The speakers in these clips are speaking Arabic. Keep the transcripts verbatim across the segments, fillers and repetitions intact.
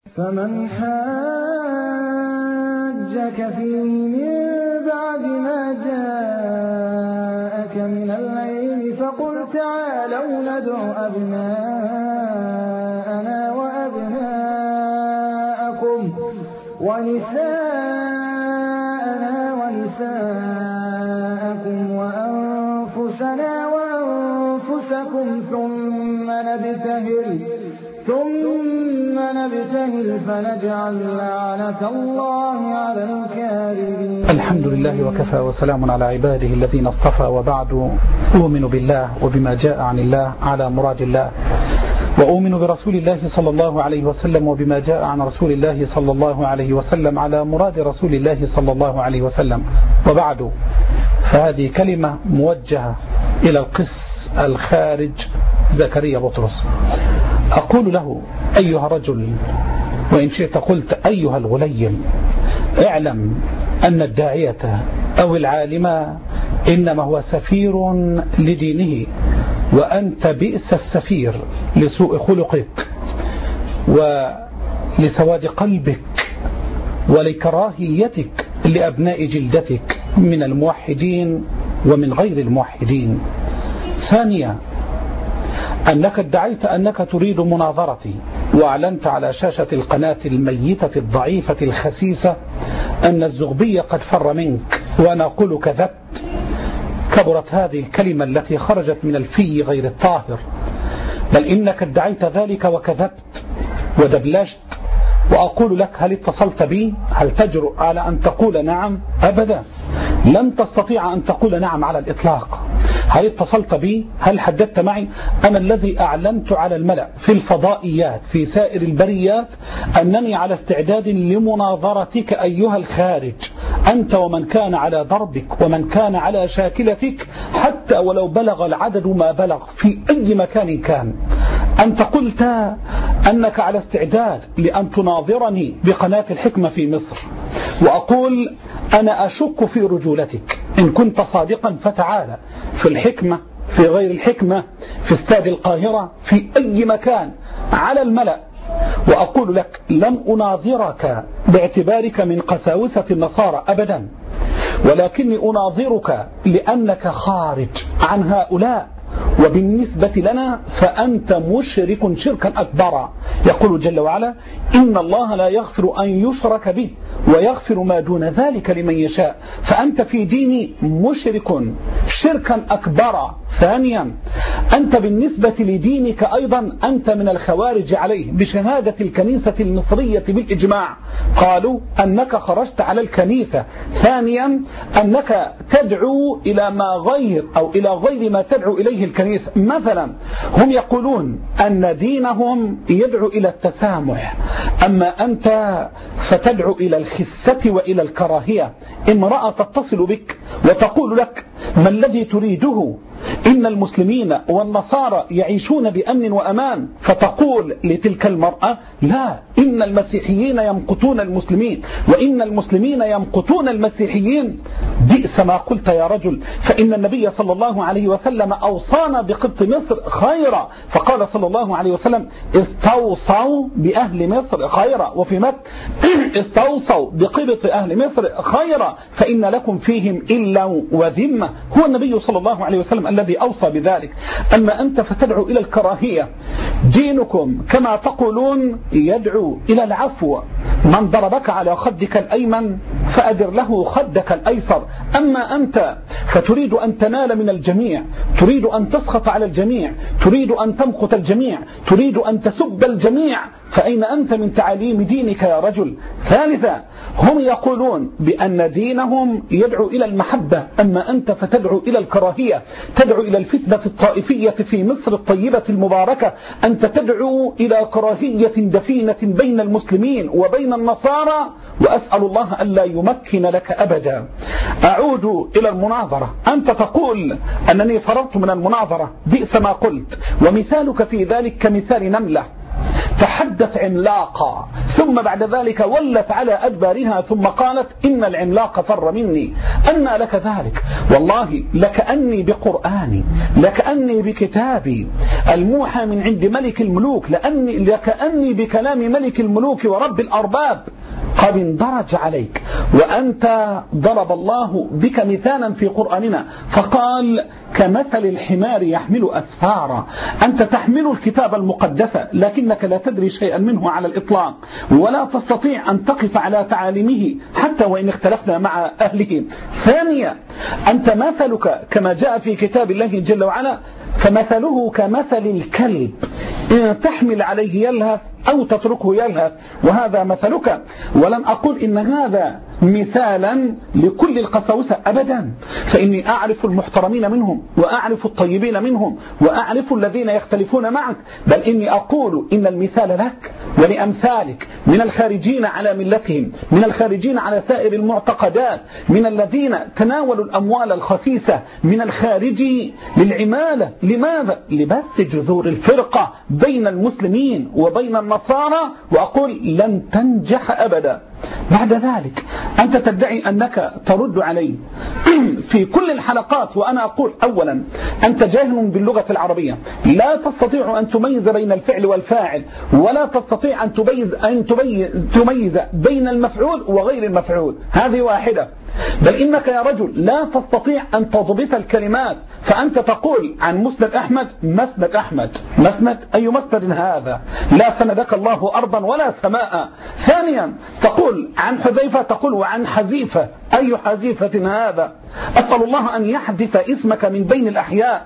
فمن حاجك فيه من بعد ما جاءك من العلم فقل تعالوا ندع أبناءنا وأبناءكم ونساءنا ونساءكم وأنفسنا وأنفسكم ثم نبتهل ثم نبتهل فنجعل لعنة الله على الكاذبين. الحمد لله وكفى وسلام على عباده الذين اصطفى، وبعد. أؤمن بالله وبما جاء عن الله على مراد الله، وأؤمن برسول الله صلى الله عليه وسلم وبما جاء عن رسول الله صلى الله عليه وسلم على مراد رسول الله صلى الله عليه وسلم. وبعد، فهذه كلمة موجهة إلى القس الخارج زكريا بطرس. أقول له: أيها الرجل، وإن شئت قلت أيها الغليم، اعلم أن الداعية أو العالم إنما هو سفير لدينه، وأنت بئس السفير لسوء خلقك ولسواد قلبك ولكراهيتك لأبناء جلدتك من الموحدين ومن غير الموحدين. ثانيا، أنك ادعيت أنك تريد مناظرتي، وأعلنت على شاشة القناة الميتة الضعيفة الخسيسة أن الزغبي قد فر منك، وأنا أقول كذبت. كبرت هذه الكلمة التي خرجت من الفي غير الطاهر، بل إنك ادعيت ذلك وكذبت ودبلجت. وأقول لك: هل اتصلت بي؟ هل تجرؤ على أن تقول نعم؟ أبدا، لن تستطيع أن تقول نعم على الإطلاق. هل اتصلت بي؟ هل حدثت معي؟ أنا الذي أعلنت على الملأ في الفضائيات في سائر البريات أنني على استعداد لمناظرتك أيها الخارج، أنت ومن كان على ضربك ومن كان على شاكلتك، حتى ولو بلغ العدد ما بلغ في أي مكان كان. أنت قلت أنك على استعداد لأن تناظرني بقناة الحكمة في مصر، وأقول: أنا أشك في رجولتك، إن كنت صادقا فتعالى في الحكمة، في غير الحكمة، في استاد القاهرة، في أي مكان، على الملأ. وأقول لك: لم أناظرك باعتبارك من قساوسة النصارى أبدا، ولكني أناظرك لأنك خارج عن هؤلاء، وبالنسبة لنا فأنت مشرك شركا أكبر. يقول جل وعلا: إن الله لا يغفر أن يشرك به ويغفر ما دون ذلك لمن يشاء. فأنت في ديني مشرك شركا أكبر. ثانيا، أنت بالنسبة لدينك أيضا أنت من الخوارج عليه بشهادة الكنيسة المصرية بالإجماع، قالوا أنك خرجت على الكنيسة. ثانيا، أنك تدعو إلى ما غير أو إلى غير ما تدعو إليه الكنيسة. مثلا هم يقولون أن دينهم يدعو إلى التسامح، أما أنت فتدعو إلى الخسة وإلى الكراهية. امرأة تتصل بك وتقول لك: ما الذي تريده؟ إن المسلمين والنصارى يعيشون بأمن وأمان. فتقول لتلك المرأة: لا، إن المسيحيين يمقتون المسلمين، وإن المسلمين يمقتون المسيحيين. بئس ما قلت يا رجل، فإن النبي صلى الله عليه وسلم أوصانا بقبط مصر خيرا، فقال صلى الله عليه وسلم: استوصوا بأهل مصر خيرا، وفي مكة: استوصوا بقبط أهل مصر خيرا فإن لكم فيهم إلا وذمة. هو النبي صلى الله عليه وسلم الذي أوصى بذلك. أما أنت فتدعو إلى الكراهية. دينكم كما تقولون يدعو إلى العفو، من ضربك على خدك الأيمن فأدر له خدك الأيسر. أما أنت فتريد أن تنال من الجميع، تريد أن تسخط على الجميع، تريد أن تمقت الجميع، تريد أن تسب الجميع، فأين أنت من تعاليم دينك يا رجل؟ ثالثا، هم يقولون بأن دينهم يدعو إلى المحبة، أما أنت فتدعو إلى الكراهية، تدعو إلى الفتنة الطائفية في مصر الطيبة المباركة. أنت تدعو إلى كراهية دفينة بين المسلمين وبين النصارى، وأسأل الله ألا يمكن لك أبدا. أعود إلى المناظرة. أنت تقول أنني فررت من المناظرة، بئس ما قلت، ومثالك في ذلك كمثال نملة تحدت عملاقا ثم بعد ذلك ولت على أدبارها ثم قالت إن العملاق فر مني. أنى لك ذلك؟ والله لكأني بقرآني، لكأني بكتابي الموحى من عند ملك الملوك، لأني لكأني بكلام ملك الملوك ورب الأرباب قد اندرج عليك، وأنت ضرب الله بك مثالا في قرآننا فقال كمثل الحمار يحمل أسفارا. أنت تحمل الكتاب المقدس لكنك لا تدري شيئا منه على الإطلاق، ولا تستطيع أن تقف على تعاليمه حتى وإن اختلفنا مع أهله. ثانيا، أنت مثلك كما جاء في كتاب الله جل وعلا فمثله كمثل الكلب إن تحمل عليه يلهث أو تتركه يلهث، وهذا مثلك. ولن أقول إن هذا مثالا لكل القساوسة أبدا، فإني أعرف المحترمين منهم وأعرف الطيبين منهم وأعرف الذين يختلفون معك، بل إني أقول إن المثال لك ولأمثالك من الخارجين على ملتهم، من الخارجين على سائر المعتقدات، من الذين تناولوا الأموال الخسيسة، من الخارج للعمالة. لماذا؟ لبث جذور الفرقة بين المسلمين وبين النصارى، وأقول لن تنجح أبدا. بعد ذلك أنت تدعي أنك ترد علي في كل الحلقات، وأنا أقول أولا أنت جاهل باللغة العربية، لا تستطيع أن تميز بين الفعل والفاعل، ولا تستطيع أن تميز, أن تميز بين المفعول وغير المفعول، هذه واحدة. بل إنك يا رجل لا تستطيع أن تضبط الكلمات، فأنت تقول عن مسند أحمد مسند أحمد، مسند أي مسند هذا؟ لا سندك الله أرضا ولا سماء. ثانيا تقول عن حذيفة تقول وعن حذيفة، أي حذيفة هذا؟ أسأل الله أن يحذف اسمك من بين الأحياء.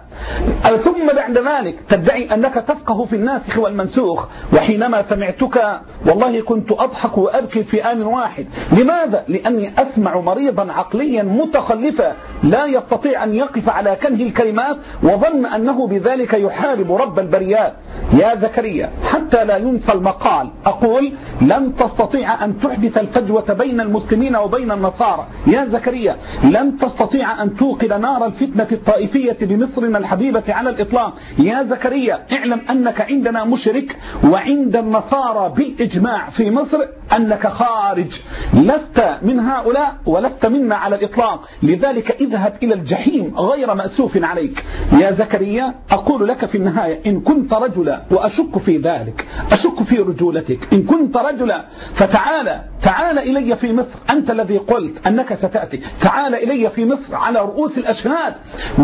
ثم بعد ذلك تدعي أنك تفقه في الناسخ والمنسوخ، وحينما سمعتك والله كنت أضحك وأبكي في آن واحد. لماذا؟ لأني أسمع مريضا عقليا متخلفا لا يستطيع أن يقف على كنه الكلمات، وظن أنه بذلك يحارب رب البريات. يا زكريا حتى لا ينسى المقال أقول لن تستطيع أن تحدث الفجوة بين المسلمين وبين النصارى. يا زكريا لن تستطيع أن توقد نار الفتنة الطائفية بمصرنا الحبيبة على الإطلاق. يا زكريا اعلم أنك عندنا مشرك، وعند النصارى بالإجماع في مصر أنك خارج، لست من هؤلاء ولست منا على الإطلاق، لذلك اذهب إلى الجحيم غير مأسوف عليك. يا زكريا أقول لك في النهاية إن كنت رجلا، وأشك في ذلك، أشك في رجولتك، إن كنت رجلا فتعال تعال إلي في مصر، أنت الذي قلت أنك ستأتي، تعال إلي في مصر على رؤوس الأشهاد،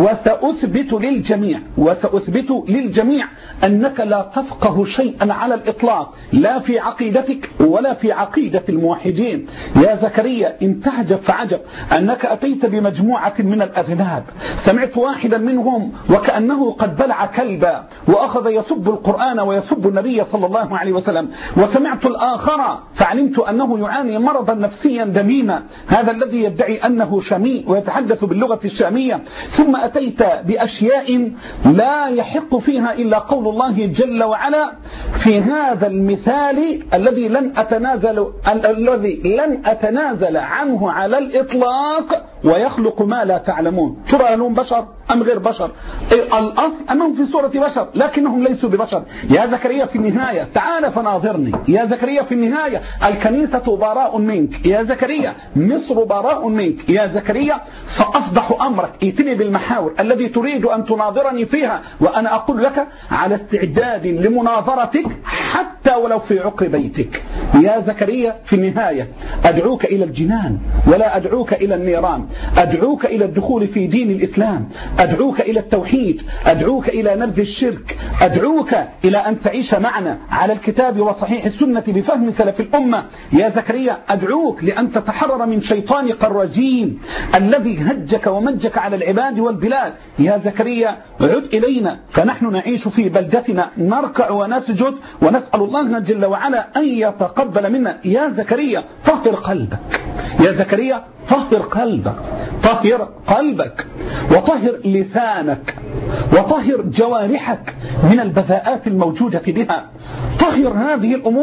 وسأثبت للجميع وسأثبت للجميع أنك لا تفقه شيئا على الإطلاق، لا في عقيدتك ولا في عقيدة الموحدين. يا زكريا إن تعجب فعجب أنك أتيت بمجموعة من الأذناب، سمعت واحدا منهم وكأنه قد بلع كلبا وأخذ يسب القرآن ويسب النبي صلى الله عليه وسلم، وسمعت الآخر فعلمت أنه يعاني مرضا نفسيا دميما، هذا الذي يدعي أنه شامي ويتحدث باللغة الشامية. ثم أتيت بأشياء لا يحق فيها إلا قول الله جل وعلا في هذا المثال الذي لن أتنازل الذي لن أتنازل عنه على الإطلاق، ويخلق ما لا تعلمون. ترى أنهم بشر أم غير بشر؟ الأصل أنهم في صورة بشر لكنهم ليسوا ببشر. يا زكريا في النهاية تعال فناظرني. يا زكريا في النهاية الكنيسة براء منك. يا زكريا مصر براء منك. يا زكريا سأفضح أمرك، ائتني بالمحاور الذي تريد أن تناظرني فيها، وأنا أقول لك على استعداد لمناظرتك حتى ولو في عقر بيتك. يا زكريا في النهاية أدعوك إلى الجنان ولا أدعوك إلى النيران، أدعوك إلى الدخول في دين الإسلام، أدعوك إلى التوحيد، أدعوك إلى نبذ الشرك، أدعوك إلى أن تعيش معنا على الكتاب وصحيح السنة بفهم سلف الأمة. يا زكريا أدعوك لأن تتحرر من شيطانك الرجيم الذي هجك ومجك على العباد والبلاد. يا زكريا عد إلينا فنحن نعيش في بلدتنا، نركع ونسجد ونسأل الله جل وعلا أن يتقبل منا. يا زكريا طهر قلبك. يا زكريا طهر قلبك، طهر قلبك وطهر لسانك وطهر جوارحك من البذاءات الموجودة بها. طهر هذه الأمور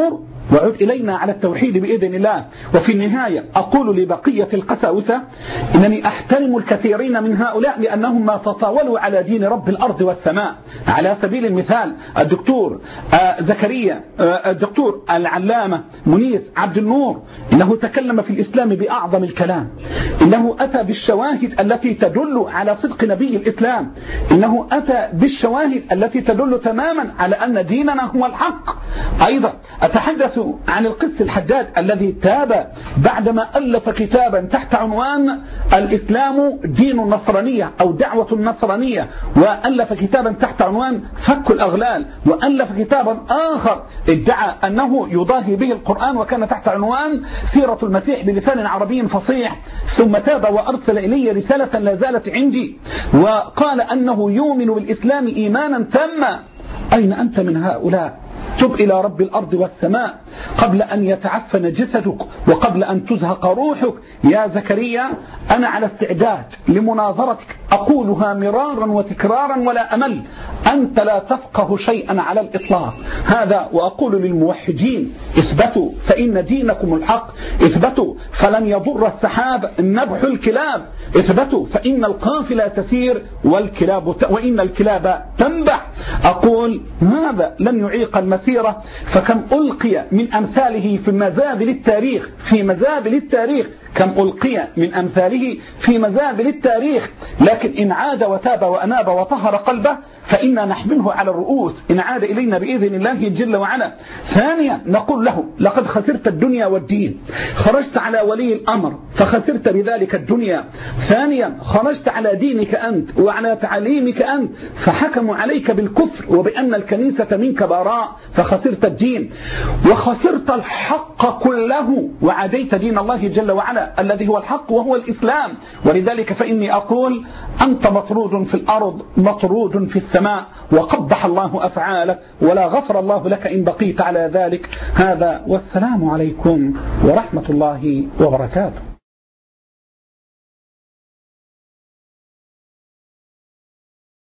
وعد إلينا على التوحيد بإذن الله. وفي النهاية أقول لبقية القساوسة إنني أحترم الكثيرين من هؤلاء لأنهم ما تطاولوا على دين رب الأرض والسماء. على سبيل المثال الدكتور زكريا، الدكتور العلامة منيس عبد النور، إنه تكلم في الإسلام بأعظم الكلام، إنه أتى بالشواهد التي تدل على صدق نبي الإسلام، إنه أتى بالشواهد التي تدل تماما على أن ديننا هو الحق. أيضا أتحدث عن القس الحداد الذي تاب بعدما ألف كتابا تحت عنوان الإسلام دين النصرانية أو دعوة النصرانية، وألف كتابا تحت عنوان فك الأغلال، وألف كتابا آخر ادعى أنه يضاهي به القرآن وكان تحت عنوان سيرة المسيح بلسان عربي فصيح، ثم تاب وأرسل إلي رسالة لا زالت عندي وقال أنه يؤمن بالإسلام إيمانا تاما. أين أنت من هؤلاء؟ تب إلى رب الأرض والسماء قبل أن يتعفن جسدك وقبل أن تزهق روحك. يا زكريا أنا على استعداد لمناظرتك، أقولها مرارا وتكرارا ولا أمل، أنت لا تفقه شيئا على الإطلاق. هذا وأقول للموحدين اثبتوا فإن دينكم الحق، اثبتوا فلن يضر السحاب نبح الكلاب، اثبتوا فإن القافلة تسير والكلاب ت... وإن الكلاب تنبح. أقول هذا لن يعيق المسيرة، فكم ألقي من أمثاله في مزابل التاريخ، في مزابل التاريخ كم ألقي من أمثاله في مزابل التاريخ، لكن إن عاد وتاب وأناب وطهر قلبه فإنا نحمله على الرؤوس إن عاد إلينا بإذن الله جل وعلا. ثانيا نقول له لقد خسرت الدنيا والدين، خرجت على ولي الأمر فخسرت بذلك الدنيا. ثانيا خرجت على دينك أنت وعلى تعليمك أنت فحكموا عليك بالكفر وبأن الكنيسة منك براء فخسرت الدين، وخسرت الحق كله وعاديت دين الله جل وعلا الذي هو الحق وهو الإسلام. ولذلك فإني أقول أنت مطرود في الأرض مطرود في السماء، وقبح الله أفعالك ولا غفر الله لك إن بقيت على ذلك. هذا والسلام عليكم ورحمة الله وبركاته.